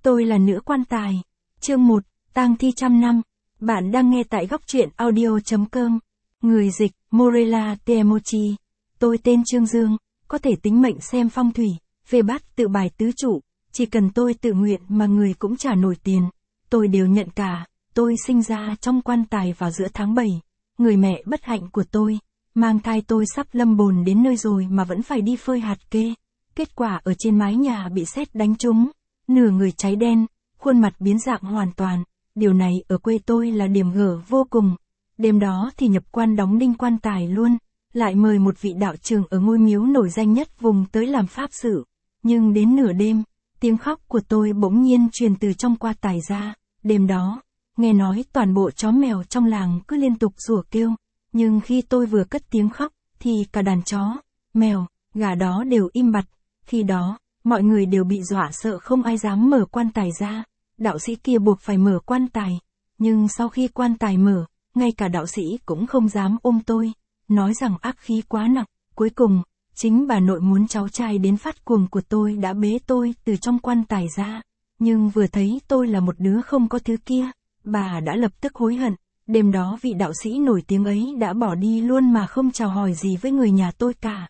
Tôi là nữ quan tài. Chương 1, tang thi trăm năm. Bạn đang nghe tại góc truyện audio.com. Người dịch, Morella Temochi. Tôi tên Trương Dương, có thể tính mệnh xem phong thủy, phê bát tự bài tứ trụ. Chỉ cần tôi tự nguyện mà người cũng trả nổi tiền, tôi đều nhận cả. Tôi sinh ra trong quan tài vào giữa tháng 7. Người mẹ bất hạnh của tôi, mang thai tôi sắp lâm bồn đến nơi rồi mà vẫn phải đi phơi hạt kê. Kết quả ở trên mái nhà bị sét đánh trúng, nửa người cháy đen, khuôn mặt biến dạng hoàn toàn. Điều này ở quê tôi là điểm gở vô cùng. Đêm đó thì nhập quan đóng đinh quan tài luôn, lại mời một vị đạo trưởng ở ngôi miếu nổi danh nhất vùng tới làm pháp sự. Nhưng đến nửa đêm, tiếng khóc của tôi bỗng nhiên truyền từ trong quan tài ra. Đêm đó, nghe nói toàn bộ chó mèo trong làng cứ liên tục rủa kêu. Nhưng khi tôi vừa cất tiếng khóc, thì cả đàn chó, mèo, gà đó đều im bặt. Khi đó, mọi người đều bị dọa sợ không ai dám mở quan tài ra. Đạo sĩ kia buộc phải mở quan tài. Nhưng sau khi quan tài mở, ngay cả đạo sĩ cũng không dám ôm tôi, nói rằng ác khí quá nặng. Cuối cùng, chính bà nội muốn cháu trai đến phát cuồng của tôi đã bế tôi từ trong quan tài ra. Nhưng vừa thấy tôi là một đứa không có thứ kia, bà đã lập tức hối hận. Đêm đó vị đạo sĩ nổi tiếng ấy đã bỏ đi luôn mà không chào hỏi gì với người nhà tôi cả.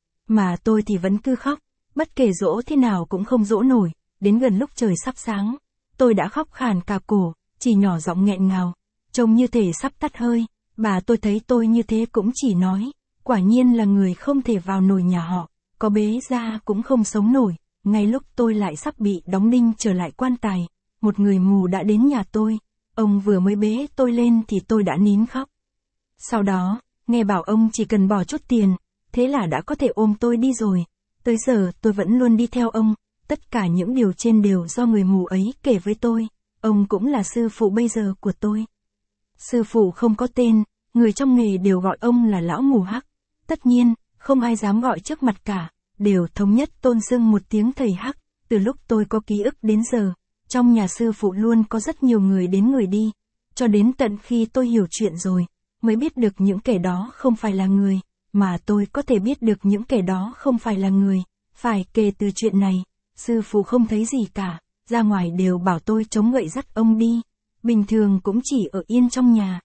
Mà tôi thì vẫn cứ khóc, bất kể dỗ thế nào cũng không dỗ nổi. Đến gần lúc trời sắp sáng, tôi đã khóc khàn cả cổ, chỉ nhỏ giọng nghẹn ngào, trông như thể sắp tắt hơi. Bà tôi thấy tôi như thế cũng chỉ nói, quả nhiên là người không thể vào nổi nhà họ, có bế ra cũng không sống nổi. Ngay lúc tôi lại sắp bị đóng đinh trở lại quan tài, một người mù đã đến nhà tôi. Ông vừa mới bế tôi lên thì tôi đã nín khóc. Sau đó, nghe bảo ông chỉ cần bỏ chút tiền, thế là đã có thể ôm tôi đi rồi. Tới giờ tôi vẫn luôn đi theo ông, tất cả những điều trên đều do người mù ấy kể với tôi. Ông cũng là sư phụ bây giờ của tôi. Sư phụ không có tên, người trong nghề đều gọi ông là lão mù hắc. Tất nhiên, không ai dám gọi trước mặt cả, đều thống nhất tôn xưng một tiếng thầy hắc. Từ lúc tôi có ký ức đến giờ, trong nhà sư phụ luôn có rất nhiều người đến người đi. Cho đến tận khi tôi hiểu chuyện rồi, mới biết được những kẻ đó không phải là người, mà tôi có thể biết được những kẻ đó không phải là người. Phải kể từ chuyện này, sư phụ không thấy gì cả, ra ngoài đều bảo tôi chống gậy dắt ông đi. Bình thường cũng chỉ ở yên trong nhà.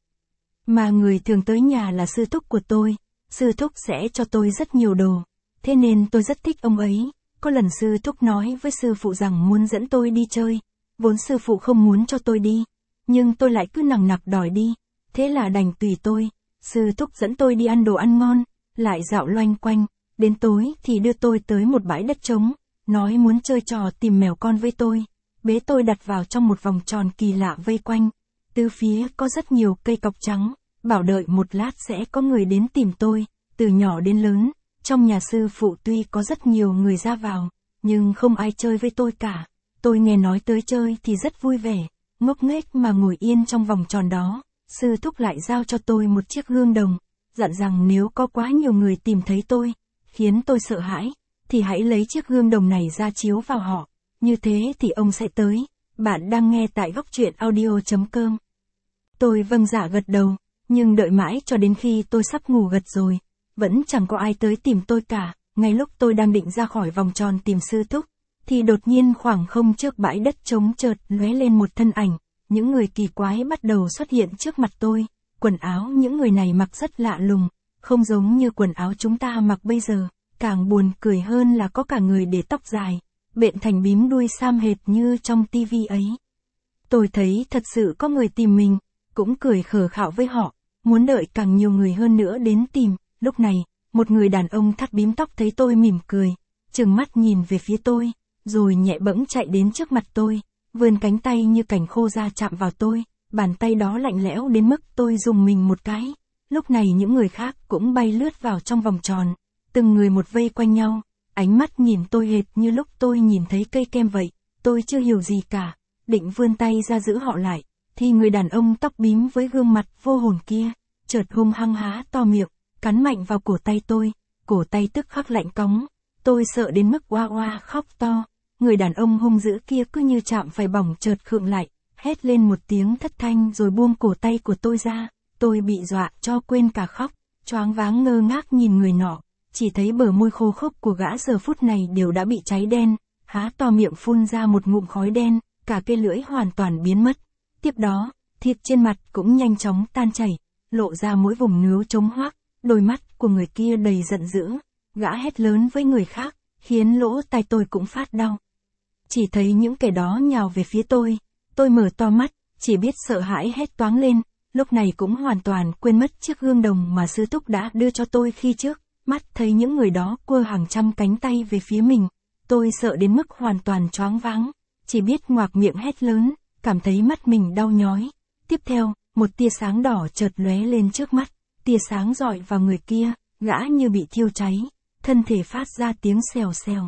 Mà người thường tới nhà là sư thúc của tôi, sư thúc sẽ cho tôi rất nhiều đồ. Thế nên tôi rất thích ông ấy. Có lần sư thúc nói với sư phụ rằng muốn dẫn tôi đi chơi. Vốn sư phụ không muốn cho tôi đi, nhưng tôi lại cứ nằng nặc đòi đi. Thế là đành tùy tôi. Sư thúc dẫn tôi đi ăn đồ ăn ngon, lại dạo loanh quanh. Đến tối thì đưa tôi tới một bãi đất trống, nói muốn chơi trò tìm mèo con với tôi. Bế tôi đặt vào trong một vòng tròn kỳ lạ vây quanh. Từ phía có rất nhiều cây cọc trắng, bảo đợi một lát sẽ có người đến tìm tôi. Từ nhỏ đến lớn, trong nhà sư phụ tuy có rất nhiều người ra vào, nhưng không ai chơi với tôi cả. Tôi nghe nói tới chơi thì rất vui vẻ, ngốc nghếch mà ngồi yên trong vòng tròn đó. Sư thúc lại giao cho tôi một chiếc gương đồng, dặn rằng nếu có quá nhiều người tìm thấy tôi, khiến tôi sợ hãi, thì hãy lấy chiếc gương đồng này ra chiếu vào họ. Như thế thì ông sẽ tới. Bạn đang nghe tại góc truyện audio.com. Tôi vâng dạ gật đầu, nhưng đợi mãi cho đến khi tôi sắp ngủ gật rồi, vẫn chẳng có ai tới tìm tôi cả. Ngay lúc tôi đang định ra khỏi vòng tròn tìm sư thúc, thì đột nhiên khoảng không trước bãi đất trống chợt lóe lên một thân ảnh. Những người kỳ quái bắt đầu xuất hiện trước mặt tôi. Quần áo những người này mặc rất lạ lùng, không giống như quần áo chúng ta mặc bây giờ. Càng buồn cười hơn là có cả người để tóc dài, bện thành bím đuôi sam hệt như trong tivi ấy. Tôi thấy thật sự có người tìm mình, cũng cười khờ khạo với họ, muốn đợi càng nhiều người hơn nữa đến tìm. Lúc này, một người đàn ông thắt bím tóc thấy tôi mỉm cười, trừng mắt nhìn về phía tôi, rồi nhẹ bẫng chạy đến trước mặt tôi, vươn cánh tay như cành khô ra chạm vào tôi. Bàn tay đó lạnh lẽo đến mức tôi rùng mình một cái. Lúc này những người khác cũng bay lướt vào trong vòng tròn, từng người một vây quanh nhau, ánh mắt nhìn tôi hệt như lúc tôi nhìn thấy cây kem vậy. Tôi chưa hiểu gì cả, định vươn tay ra giữ họ lại, thì người đàn ông tóc bím với gương mặt vô hồn kia, chợt hung hăng há to miệng, cắn mạnh vào cổ tay tôi. Cổ tay tức khắc lạnh cóng, tôi sợ đến mức oa oa khóc to. Người đàn ông hung dữ kia cứ như chạm phải bỏng chợt khựng lại, hét lên một tiếng thất thanh rồi buông cổ tay của tôi ra. Tôi bị dọa cho quên cả khóc, choáng váng ngơ ngác nhìn người nọ, chỉ thấy bờ môi khô khốc của gã giờ phút này đều đã bị cháy đen, há to miệng phun ra một ngụm khói đen, cả cây lưỡi hoàn toàn biến mất. Tiếp đó, thịt trên mặt cũng nhanh chóng tan chảy, lộ ra mỗi vùng nướu trống hoác, đôi mắt của người kia đầy giận dữ, gã hét lớn với người khác, khiến lỗ tai tôi cũng phát đau. Chỉ thấy những kẻ đó nhào về phía tôi mở to mắt, chỉ biết sợ hãi hét toáng lên, lúc này cũng hoàn toàn quên mất chiếc gương đồng mà sư thúc đã đưa cho tôi khi trước, mắt thấy những người đó quơ hàng trăm cánh tay về phía mình, tôi sợ đến mức hoàn toàn choáng váng, chỉ biết ngoạc miệng hét lớn, cảm thấy mắt mình đau nhói. Tiếp theo, một tia sáng đỏ chợt lóe lên trước mắt, tia sáng rọi vào người kia, gã như bị thiêu cháy, thân thể phát ra tiếng xèo xèo.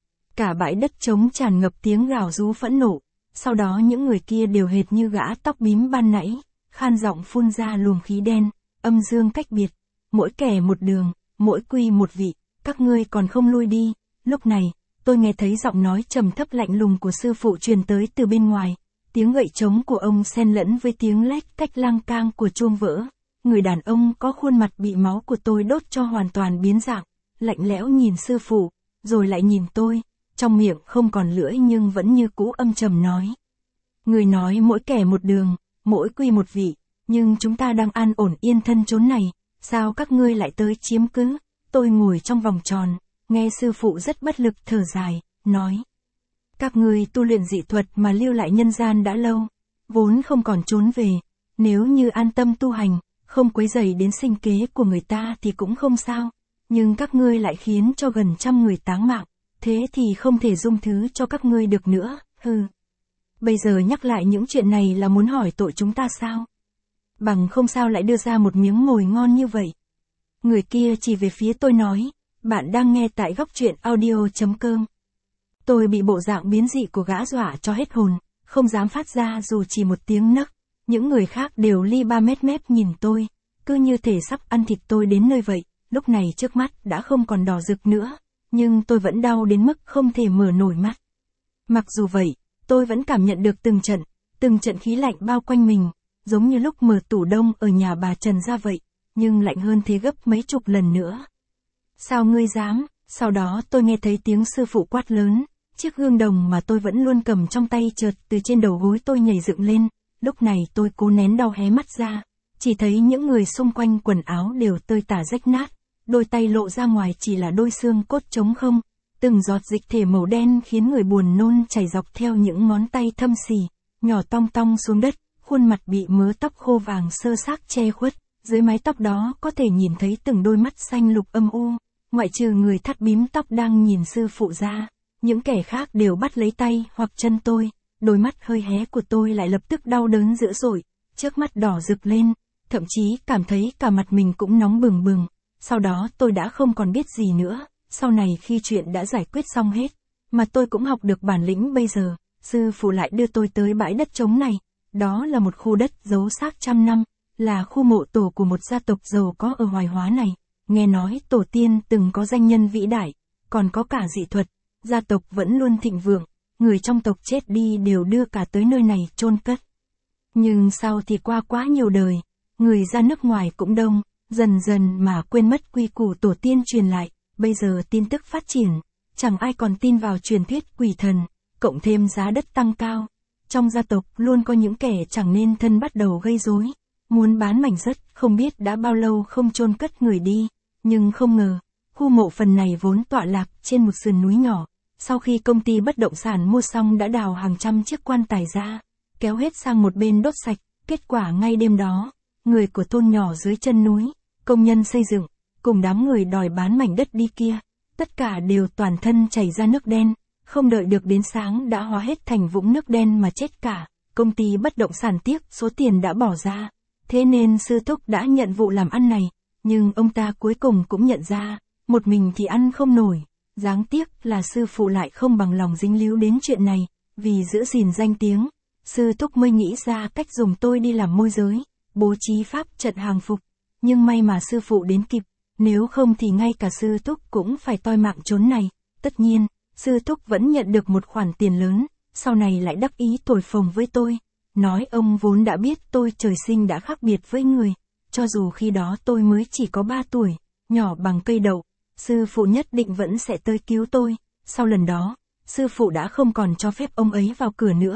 Cả bãi đất trống tràn ngập tiếng gào rú phẫn nộ, sau đó những người kia đều hệt như gã tóc bím ban nãy, khan giọng phun ra luồng khí đen, âm dương cách biệt, mỗi kẻ một đường, mỗi quy một vị, các ngươi còn không lui đi. Lúc này, tôi nghe thấy giọng nói trầm thấp lạnh lùng của sư phụ truyền tới từ bên ngoài, tiếng gậy trống của ông xen lẫn với tiếng lách cách lang cang của chuông vỡ. Người đàn ông có khuôn mặt bị máu của tôi đốt cho hoàn toàn biến dạng, lạnh lẽo nhìn sư phụ, rồi lại nhìn tôi, trong miệng không còn lưỡi nhưng vẫn như cũ âm trầm nói. Người nói mỗi kẻ một đường, mỗi quy một vị, nhưng chúng ta đang an ổn yên thân chốn này, sao các ngươi lại tới chiếm cứ? Tôi ngồi trong vòng tròn, nghe sư phụ rất bất lực thở dài, nói. Các ngươi tu luyện dị thuật mà lưu lại nhân gian đã lâu, vốn không còn trốn về, nếu như an tâm tu hành, không quấy rầy đến sinh kế của người ta thì cũng không sao, nhưng các ngươi lại khiến cho gần 100 người táng mạng, thế thì không thể dung thứ cho các ngươi được nữa, hừ. Bây giờ nhắc lại những chuyện này là muốn hỏi tội chúng ta sao? Bằng không sao lại đưa ra một miếng mồi ngon như vậy. Người kia chỉ về phía tôi nói, bạn đang nghe tại góc truyện audio.com. Tôi bị bộ dạng biến dị của gã dọa cho hết hồn, không dám phát ra dù chỉ một tiếng nấc. Những người khác đều li ba mép nhìn tôi, cứ như thể sắp ăn thịt tôi đến nơi vậy. Lúc này trước mắt đã không còn đỏ rực nữa, nhưng tôi vẫn đau đến mức không thể mở nổi mắt. Mặc dù vậy, tôi vẫn cảm nhận được từng trận khí lạnh bao quanh mình, giống như lúc mở tủ đông ở nhà bà Trần ra vậy, nhưng lạnh hơn thế gấp mấy chục lần nữa. Sao ngươi dám? Sau đó tôi nghe thấy tiếng sư phụ quát lớn, chiếc gương đồng mà tôi vẫn luôn cầm trong tay chợt từ trên đầu gối tôi nhảy dựng lên, lúc này tôi cố nén đau hé mắt ra, chỉ thấy những người xung quanh quần áo đều tơi tả rách nát, đôi tay lộ ra ngoài chỉ là đôi xương cốt trống không, từng giọt dịch thể màu đen khiến người buồn nôn chảy dọc theo những ngón tay thâm xì, nhỏ tong tong xuống đất, khuôn mặt bị mớ tóc khô vàng sơ xác che khuất, dưới mái tóc đó có thể nhìn thấy từng đôi mắt xanh lục âm u, ngoại trừ người thắt bím tóc đang nhìn sư phụ ra, những kẻ khác đều bắt lấy tay hoặc chân tôi, đôi mắt hơi hé của tôi lại lập tức đau đớn dữ dội, trước mắt đỏ rực lên, thậm chí cảm thấy cả mặt mình cũng nóng bừng bừng. Sau đó tôi đã không còn biết gì nữa, sau này khi chuyện đã giải quyết xong hết, mà tôi cũng học được bản lĩnh bây giờ, sư phụ lại đưa tôi tới bãi đất trống này, đó là một khu đất giấu xác 100 năm, là khu mộ tổ của một gia tộc giàu có ở Hoài Hóa này, nghe nói tổ tiên từng có danh nhân vĩ đại, còn có cả dị thuật, gia tộc vẫn luôn thịnh vượng, người trong tộc chết đi đều đưa cả tới nơi này chôn cất. Nhưng sau thì qua quá nhiều đời, người ra nước ngoài cũng đông, dần dần mà quên mất quy củ tổ tiên truyền lại, bây giờ tin tức phát triển, chẳng ai còn tin vào truyền thuyết quỷ thần, cộng thêm giá đất tăng cao. Trong gia tộc luôn có những kẻ chẳng nên thân bắt đầu gây rối, muốn bán mảnh đất không biết đã bao lâu không chôn cất người đi, nhưng không ngờ, khu mộ phần này vốn tọa lạc trên một sườn núi nhỏ, sau khi công ty bất động sản mua xong đã đào hàng trăm chiếc quan tài ra, kéo hết sang một bên đốt sạch, kết quả ngay đêm đó, người của thôn nhỏ dưới chân núi, công nhân xây dựng, cùng đám người đòi bán mảnh đất đi kia, tất cả đều toàn thân chảy ra nước đen, không đợi được đến sáng đã hóa hết thành vũng nước đen mà chết cả, công ty bất động sản tiếc số tiền đã bỏ ra, thế nên sư thúc đã nhận vụ làm ăn này, nhưng ông ta cuối cùng cũng nhận ra, một mình thì ăn không nổi, đáng tiếc là sư phụ lại không bằng lòng dính líu đến chuyện này, vì giữ gìn danh tiếng, sư thúc mới nghĩ ra cách dùng tôi đi làm môi giới, bố trí pháp trận hàng phục. Nhưng may mà sư phụ đến kịp, nếu không thì ngay cả sư thúc cũng phải toi mạng chốn này. Tất nhiên, sư thúc vẫn nhận được một khoản tiền lớn, sau này lại đắc ý thổi phồng với tôi. Nói ông vốn đã biết tôi trời sinh đã khác biệt với người, cho dù khi đó tôi mới chỉ có 3 tuổi, nhỏ bằng cây đậu, sư phụ nhất định vẫn sẽ tới cứu tôi. Sau lần đó, sư phụ đã không còn cho phép ông ấy vào cửa nữa.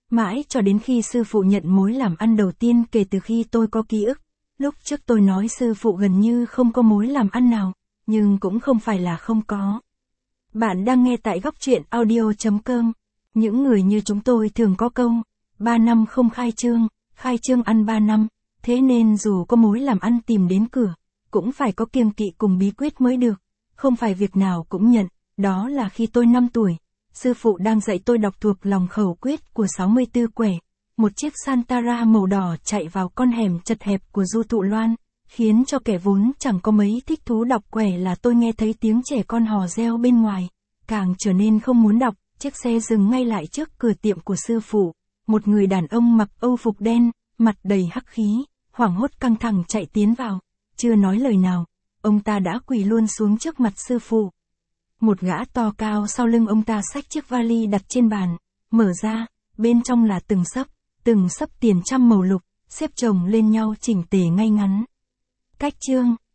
Mãi cho đến khi sư phụ nhận mối làm ăn đầu tiên kể từ khi tôi có ký ức. Lúc trước tôi nói sư phụ gần như không có mối làm ăn nào, nhưng cũng không phải là không có. Bạn đang nghe tại góc truyện audio.com. Những người như chúng tôi thường có câu, 3 năm không khai trương ăn 3 năm, thế nên dù có mối làm ăn tìm đến cửa, cũng phải có kiêng kỵ cùng bí quyết mới được, không phải việc nào cũng nhận. Đó là khi tôi 5 tuổi, sư phụ đang dạy tôi đọc thuộc lòng khẩu quyết của 64 quẻ. Một chiếc Santara màu đỏ chạy vào con hẻm chật hẹp của Du Thụ Loan, khiến cho kẻ vốn chẳng có mấy thích thú đọc quẻ là tôi nghe thấy tiếng trẻ con hò reo bên ngoài, càng trở nên không muốn đọc. Chiếc xe dừng ngay lại trước cửa tiệm của sư phụ, một người đàn ông mặc âu phục đen, mặt đầy hắc khí, hoảng hốt căng thẳng chạy tiến vào, chưa nói lời nào, ông ta đã quỳ luôn xuống trước mặt sư phụ. Một gã to cao sau lưng ông ta xách chiếc vali đặt trên bàn, mở ra, bên trong là từng sấp tiền trăm màu lục, xếp chồng lên nhau chỉnh tề ngay ngắn. Cách chương